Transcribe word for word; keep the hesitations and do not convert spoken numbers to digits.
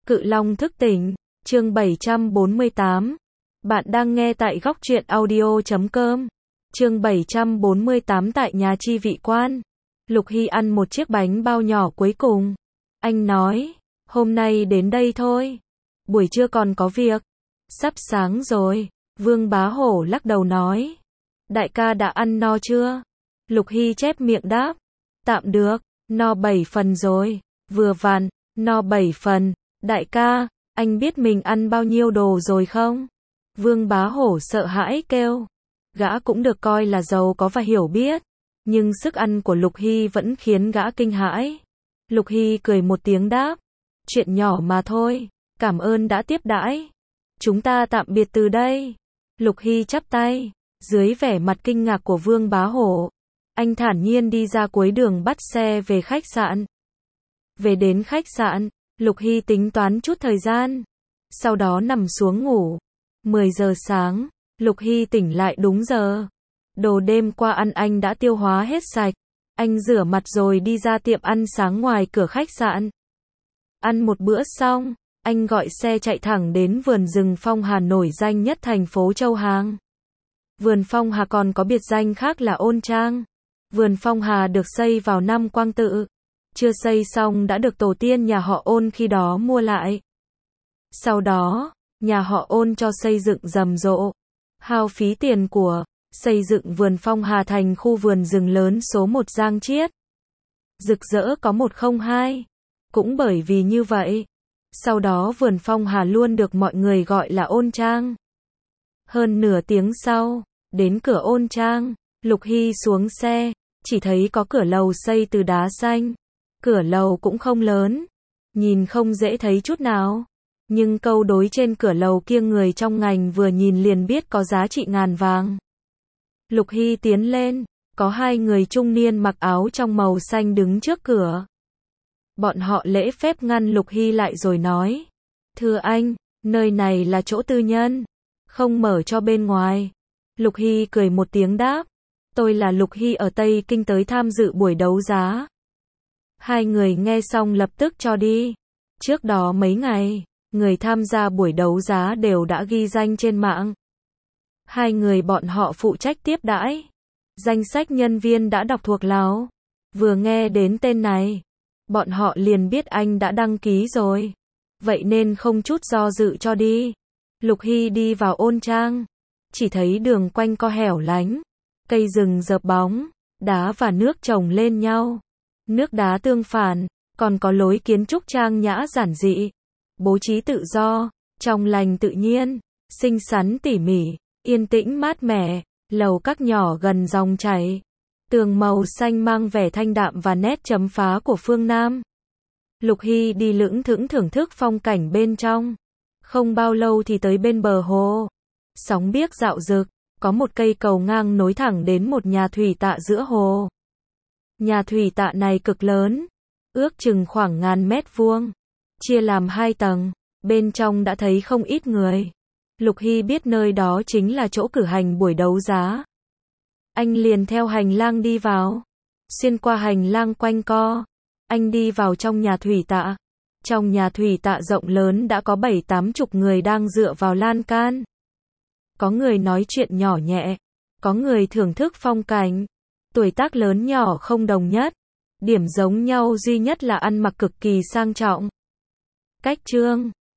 Cự Long thức tỉnh, chương bảy trăm bốn mươi tám. Bạn đang nghe tại góc truyện audio chấm com. Chương bảy trăm bốn mươi tám tại nhà chi vị quan. Lục Hy ăn một chiếc bánh bao nhỏ cuối cùng. Anh nói, hôm nay đến đây thôi. Buổi trưa còn có việc. Sắp sáng rồi. Vương Bá Hổ lắc đầu nói. Đại ca đã ăn no chưa? Lục Hy chép miệng đáp. Tạm được, no bảy phần rồi. Vừa vặn, no bảy phần. Đại ca, anh biết mình ăn bao nhiêu đồ rồi không? Vương Bá Hổ sợ hãi kêu. Gã cũng được coi là giàu có và hiểu biết. Nhưng sức ăn của Lục Hy vẫn khiến gã kinh hãi. Lục Hy cười một tiếng đáp. Chuyện nhỏ mà thôi, cảm ơn đã tiếp đãi. Chúng ta tạm biệt từ đây. Lục Hy chắp tay. Dưới vẻ mặt kinh ngạc của Vương Bá Hổ, anh thản nhiên đi ra cuối đường bắt xe về khách sạn. Về đến khách sạn, Lục Hy tính toán chút thời gian. Sau đó nằm xuống ngủ. mười giờ sáng, Lục Hy tỉnh lại đúng giờ. Đồ đêm qua ăn anh đã tiêu hóa hết sạch. Anh rửa mặt rồi đi ra tiệm ăn sáng ngoài cửa khách sạn. Ăn một bữa xong, anh gọi xe chạy thẳng đến vườn rừng Phong Hà nổi danh nhất thành phố Châu Hàng. Vườn Phong Hà còn có biệt danh khác là Ôn Trang. Vườn Phong Hà được xây vào năm Quang Tự. Chưa xây xong đã được tổ tiên nhà họ Ôn khi đó mua lại. Sau đó, nhà họ Ôn cho xây dựng rầm rộ, hao phí tiền của, xây dựng vườn Phong Hà thành khu vườn rừng lớn số một Giang Chiết. Rực rỡ có một không hai. Cũng bởi vì như vậy, sau đó vườn Phong Hà luôn được mọi người gọi là Ôn Trang. Hơn nửa tiếng sau, đến cửa Ôn Trang, Lục Hy xuống xe, chỉ thấy có cửa lầu xây từ đá xanh. Cửa lầu cũng không lớn, nhìn không dễ thấy chút nào. Nhưng câu đối trên cửa lầu kia người trong ngành vừa nhìn liền biết có giá trị ngàn vàng. Lục Hy tiến lên, có hai người trung niên mặc áo trong màu xanh đứng trước cửa. Bọn họ lễ phép ngăn Lục Hy lại rồi nói. Thưa anh, nơi này là chỗ tư nhân, không mở cho bên ngoài. Lục Hy cười một tiếng đáp. Tôi là Lục Hy ở Tây Kinh tới tham dự buổi đấu giá. Hai người nghe xong lập tức cho đi. Trước đó mấy ngày, người tham gia buổi đấu giá đều đã ghi danh trên mạng. Hai người bọn họ phụ trách tiếp đãi. Danh sách nhân viên đã đọc thuộc láo. Vừa nghe đến tên này, bọn họ liền biết anh đã đăng ký rồi. Vậy nên không chút do dự cho đi. Lục Hy đi vào Ôn Trang. Chỉ thấy đường quanh co hẻo lánh. Cây rừng rợp bóng, đá và nước chồng lên nhau. Nước đá tương phản, còn có lối kiến trúc trang nhã giản dị. Bố trí tự do, trong lành tự nhiên, xinh xắn tỉ mỉ, yên tĩnh mát mẻ, lầu các nhỏ gần dòng chảy. Tường màu xanh mang vẻ thanh đạm và nét chấm phá của phương Nam. Lục Hy đi lững thững thưởng thức phong cảnh bên trong. Không bao lâu thì tới bên bờ hồ. Sóng biếc dạo dực, có một cây cầu ngang nối thẳng đến một nhà thủy tạ giữa hồ. Nhà thủy tạ này cực lớn, ước chừng khoảng ngàn mét vuông, chia làm hai tầng, bên trong đã thấy không ít người. Lục Hy biết nơi đó chính là chỗ cử hành buổi đấu giá. Anh liền theo hành lang đi vào. Xuyên qua hành lang quanh co, anh đi vào trong nhà thủy tạ. Trong nhà thủy tạ rộng lớn đã có bảy tám chục người đang dựa vào lan can. Có người nói chuyện nhỏ nhẹ, có người thưởng thức phong cảnh. Tuổi tác lớn nhỏ không đồng nhất. Điểm giống nhau duy nhất là ăn mặc cực kỳ sang trọng. Cách trương,